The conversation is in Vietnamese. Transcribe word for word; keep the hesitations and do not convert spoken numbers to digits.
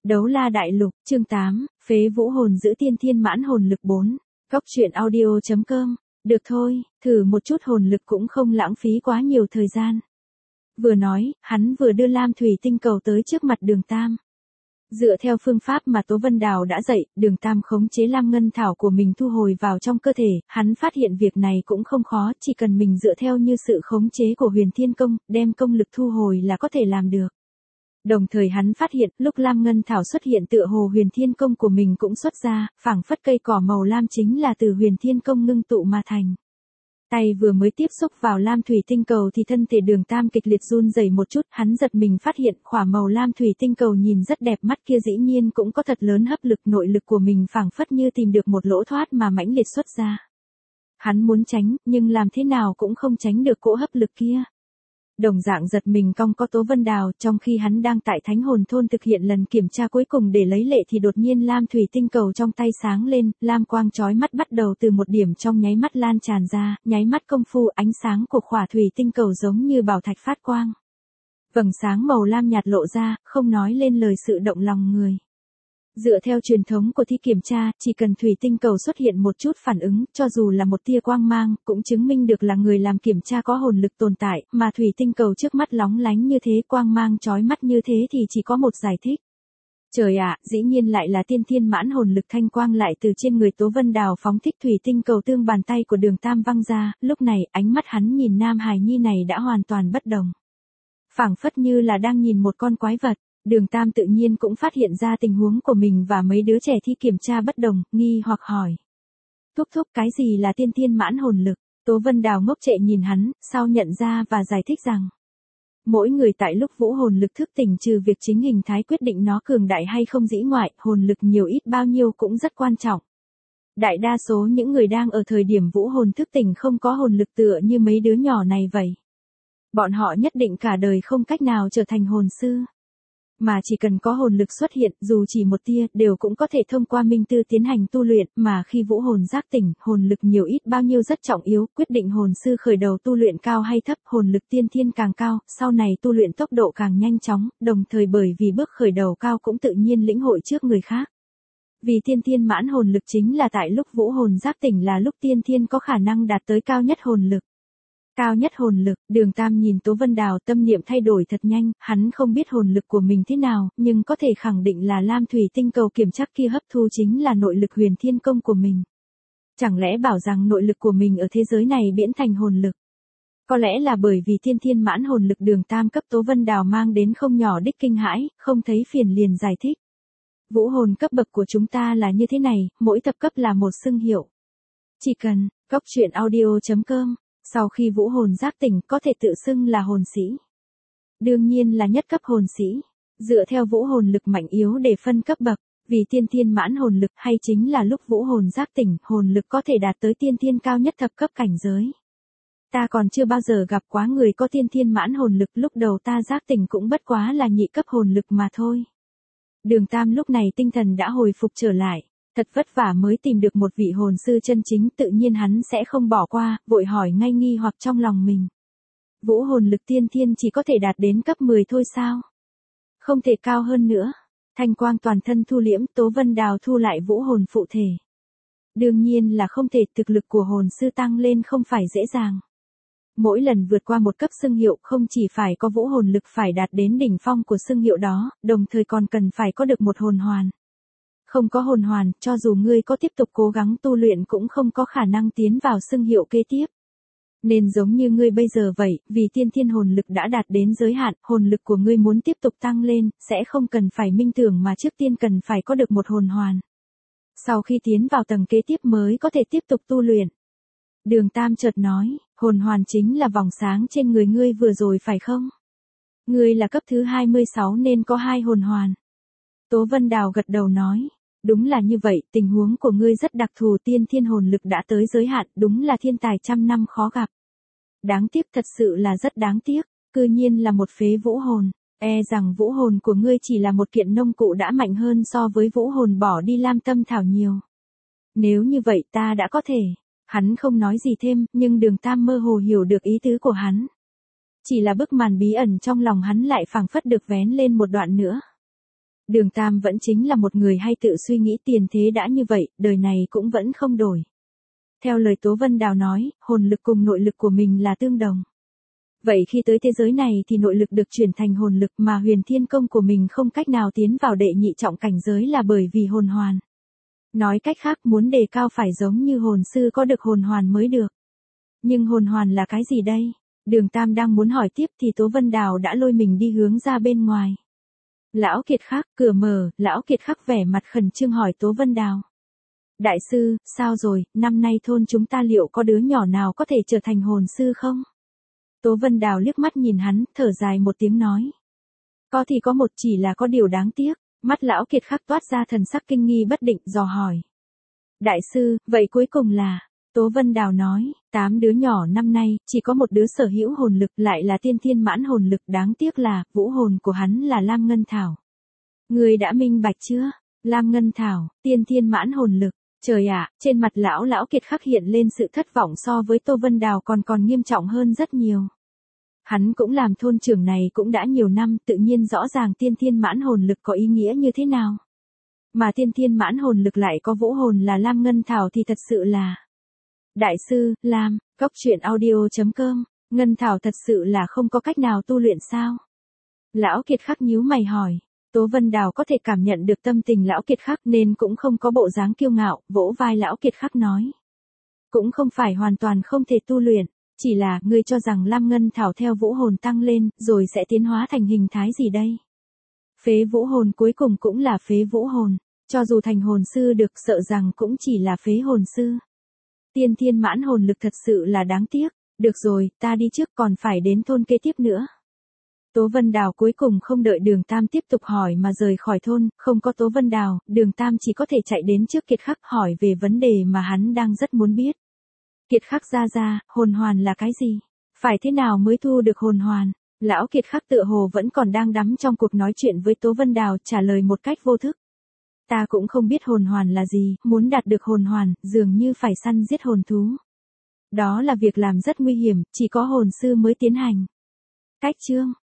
Đấu la đại lục, chương tám, phế vũ hồn giữ tiên thiên mãn hồn lực bốn. Góc truyện audio chấm com. Được thôi, thử một chút hồn lực cũng không lãng phí quá nhiều thời gian. Vừa nói, hắn vừa đưa lam thủy tinh cầu tới trước mặt Đường Tam. Dựa theo phương pháp mà Tố Vân Đào đã dạy, Đường Tam khống chế lam ngân thảo của mình thu hồi vào trong cơ thể, hắn phát hiện việc này cũng không khó, chỉ cần mình dựa theo như sự khống chế của Huyền Thiên Công, đem công lực thu hồi là có thể làm được. Đồng thời hắn phát hiện, lúc lam ngân thảo xuất hiện tựa hồ Huyền Thiên Công của mình cũng xuất ra, phảng phất cây cỏ màu lam chính là từ Huyền Thiên Công ngưng tụ mà thành. Tay vừa mới tiếp xúc vào lam thủy tinh cầu thì thân thể Đường Tam kịch liệt run rẩy một chút, hắn giật mình phát hiện khỏa màu lam thủy tinh cầu nhìn rất đẹp mắt kia dĩ nhiên cũng có thật lớn hấp lực, nội lực của mình phảng phất như tìm được một lỗ thoát mà mãnh liệt xuất ra. Hắn muốn tránh, nhưng làm thế nào cũng không tránh được cỗ hấp lực kia. Đồng dạng giật mình cong có Tố Vân Đào, trong khi hắn đang tại Thánh Hồn Thôn thực hiện lần kiểm tra cuối cùng để lấy lệ thì đột nhiên lam thủy tinh cầu trong tay sáng lên, lam quang chói mắt bắt đầu từ một điểm trong nháy mắt lan tràn ra, nháy mắt công phu ánh sáng của khỏa thủy tinh cầu giống như bảo thạch phát quang. Vầng sáng màu lam nhạt lộ ra, không nói lên lời sự động lòng người. Dựa theo truyền thống của thi kiểm tra, chỉ cần thủy tinh cầu xuất hiện một chút phản ứng, cho dù là một tia quang mang, cũng chứng minh được là người làm kiểm tra có hồn lực tồn tại, mà thủy tinh cầu trước mắt lóng lánh như thế, quang mang chói mắt như thế thì chỉ có một giải thích. Trời ạ, dĩ nhiên lại là tiên thiên mãn hồn lực, thanh quang lại từ trên người Tố Vân Đào phóng thích, thủy tinh cầu tương bàn tay của Đường Tam văng ra, lúc này ánh mắt hắn nhìn nam hài nhi này đã hoàn toàn bất đồng. Phảng phất như là đang nhìn một con quái vật. Đường Tam tự nhiên cũng phát hiện ra tình huống của mình và mấy đứa trẻ thi kiểm tra bất đồng, nghi hoặc hỏi. Thúc thúc, cái gì là tiên thiên mãn hồn lực? Tố Vân Đào ngốc trệ nhìn hắn, sau nhận ra và giải thích rằng. Mỗi người tại lúc vũ hồn lực thức tỉnh trừ việc chính hình thái quyết định nó cường đại hay không dĩ ngoại, hồn lực nhiều ít bao nhiêu cũng rất quan trọng. Đại đa số những người đang ở thời điểm vũ hồn thức tỉnh không có hồn lực tựa như mấy đứa nhỏ này vậy. Bọn họ nhất định cả đời không cách nào trở thành hồn sư. Mà chỉ cần có hồn lực xuất hiện, dù chỉ một tia, đều cũng có thể thông qua minh tư tiến hành tu luyện, mà khi vũ hồn giác tỉnh, hồn lực nhiều ít bao nhiêu rất trọng yếu, quyết định hồn sư khởi đầu tu luyện cao hay thấp, hồn lực tiên thiên càng cao, sau này tu luyện tốc độ càng nhanh chóng, đồng thời bởi vì bước khởi đầu cao cũng tự nhiên lĩnh hội trước người khác. Vì tiên thiên mãn hồn lực chính là tại lúc vũ hồn giác tỉnh là lúc tiên thiên có khả năng đạt tới cao nhất hồn lực. Cao nhất hồn lực, Đường Tam nhìn Tố Vân Đào, tâm niệm thay đổi thật nhanh, hắn không biết hồn lực của mình thế nào, nhưng có thể khẳng định là lam thủy tinh cầu kiểm tra kia hấp thu chính là nội lực Huyền Thiên Công của mình. Chẳng lẽ bảo rằng nội lực của mình ở thế giới này biến thành hồn lực? Có lẽ là bởi vì tiên thiên mãn hồn lực Đường Tam cấp Tố Vân Đào mang đến không nhỏ đích kinh hãi, không thấy phiền liền giải thích. Vũ hồn cấp bậc của chúng ta là như thế này, mỗi thập cấp là một xưng hiệu. Chỉ cần, góc truyện audio chấm com. Sau khi vũ hồn giác tỉnh có thể tự xưng là hồn sĩ. Đương nhiên là nhất cấp hồn sĩ. Dựa theo vũ hồn lực mạnh yếu để phân cấp bậc, vì tiên thiên mãn hồn lực hay chính là lúc vũ hồn giác tỉnh, hồn lực có thể đạt tới tiên thiên cao nhất thập cấp cảnh giới. Ta còn chưa bao giờ gặp quá người có tiên thiên mãn hồn lực, lúc đầu ta giác tỉnh cũng bất quá là nhị cấp hồn lực mà thôi. Đường Tam lúc này tinh thần đã hồi phục trở lại. Thật vất vả mới tìm được một vị hồn sư chân chính, tự nhiên hắn sẽ không bỏ qua, vội hỏi ngay nghi hoặc trong lòng mình. Vũ hồn lực tiên thiên chỉ có thể đạt đến cấp mười thôi sao? Không thể cao hơn nữa. Thanh quang toàn thân thu liễm, Tố Vân Đào thu lại vũ hồn phụ thể. Đương nhiên là không thể, thực lực của hồn sư tăng lên không phải dễ dàng. Mỗi lần vượt qua một cấp xưng hiệu không chỉ phải có vũ hồn lực phải đạt đến đỉnh phong của xưng hiệu đó, đồng thời còn cần phải có được một hồn hoàn. Không có hồn hoàn, cho dù ngươi có tiếp tục cố gắng tu luyện cũng không có khả năng tiến vào xưng hiệu kế tiếp. Nên giống như ngươi bây giờ vậy, vì tiên thiên hồn lực đã đạt đến giới hạn, hồn lực của ngươi muốn tiếp tục tăng lên, sẽ không cần phải minh tưởng mà trước tiên cần phải có được một hồn hoàn. Sau khi tiến vào tầng kế tiếp mới có thể tiếp tục tu luyện. Đường Tam chợt nói, hồn hoàn chính là vòng sáng trên người ngươi vừa rồi phải không? Ngươi là cấp thứ hai mươi sáu nên có hai hồn hoàn. Tố Vân Đào gật đầu nói. Đúng là như vậy, tình huống của ngươi rất đặc thù, tiên thiên hồn lực đã tới giới hạn, đúng là thiên tài trăm năm khó gặp. Đáng tiếc, thật sự là rất đáng tiếc, cư nhiên là một phế vũ hồn, e rằng vũ hồn của ngươi chỉ là một kiện nông cụ đã mạnh hơn so với vũ hồn bỏ đi lam tâm thảo nhiều. Nếu như vậy ta đã có thể, hắn không nói gì thêm, nhưng Đường Tam mơ hồ hiểu được ý tứ của hắn. Chỉ là bức màn bí ẩn trong lòng hắn lại phảng phất được vén lên một đoạn nữa. Đường Tam vẫn chính là một người hay tự suy nghĩ tiền thế đã như vậy, đời này cũng vẫn không đổi. Theo lời Tố Vân Đào nói, hồn lực cùng nội lực của mình là tương đồng. Vậy khi tới thế giới này thì nội lực được chuyển thành hồn lực mà huyền thiên công của mình không cách nào tiến vào đệ nhị trọng cảnh giới là bởi vì hồn hoàn. Nói cách khác muốn đề cao phải giống như hồn sư có được hồn hoàn mới được. Nhưng hồn hoàn là cái gì đây? Đường Tam đang muốn hỏi tiếp thì Tố Vân Đào đã lôi mình đi hướng ra bên ngoài. Lão Kiệt Khắc, cửa mở, Lão Kiệt Khắc vẻ mặt khẩn trương hỏi Tố Vân Đào. Đại sư, sao rồi, năm nay thôn chúng ta liệu có đứa nhỏ nào có thể trở thành hồn sư không? Tố Vân Đào liếc mắt nhìn hắn, thở dài một tiếng nói. Có thì có một, chỉ là có điều đáng tiếc. Mắt Lão Kiệt Khắc toát ra thần sắc kinh nghi bất định, dò hỏi. Đại sư, vậy cuối cùng là... Tố Vân Đào nói, tám đứa nhỏ năm nay, chỉ có một đứa sở hữu hồn lực lại là tiên thiên mãn hồn lực, đáng tiếc là, vũ hồn của hắn là Lam Ngân Thảo. Người đã minh bạch chưa? Lam Ngân Thảo, tiên thiên mãn hồn lực. Trời ạ, trên mặt lão lão Kiệt Khắc hiện lên sự thất vọng so với Tô Vân Đào còn còn nghiêm trọng hơn rất nhiều. Hắn cũng làm thôn trưởng này cũng đã nhiều năm, tự nhiên rõ ràng tiên thiên mãn hồn lực có ý nghĩa như thế nào. Mà tiên thiên mãn hồn lực lại có vũ hồn là Lam Ngân Thảo thì thật sự là... Đại sư, Lam, góc truyện audio chấm com, Ngân Thảo thật sự là không có cách nào tu luyện sao? Lão Kiệt Khắc nhíu mày hỏi. Tố Vân Đào có thể cảm nhận được tâm tình Lão Kiệt Khắc nên cũng không có bộ dáng kiêu ngạo, vỗ vai Lão Kiệt Khắc nói. Cũng không phải hoàn toàn không thể tu luyện, chỉ là ngươi cho rằng Lam Ngân Thảo theo vũ hồn tăng lên rồi sẽ tiến hóa thành hình thái gì đây? Phế vũ hồn cuối cùng cũng là phế vũ hồn, cho dù thành hồn sư được sợ rằng cũng chỉ là phế hồn sư. Tiên thiên mãn hồn lực thật sự là đáng tiếc, được rồi, ta đi trước còn phải đến thôn kế tiếp nữa. Tố Vân Đào cuối cùng không đợi Đường Tam tiếp tục hỏi mà rời khỏi thôn, không có Tố Vân Đào, Đường Tam chỉ có thể chạy đến trước Kiệt Khắc hỏi về vấn đề mà hắn đang rất muốn biết. Kiệt Khắc ra ra, hồn hoàn là cái gì? Phải thế nào mới thu được hồn hoàn? Lão Kiệt Khắc tựa hồ vẫn còn đang đắm trong cuộc nói chuyện với Tố Vân Đào, trả lời một cách vô thức. Ta cũng không biết hồn hoàn là gì, muốn đạt được hồn hoàn, dường như phải săn giết hồn thú. Đó là việc làm rất nguy hiểm, chỉ có hồn sư mới tiến hành. Cách chương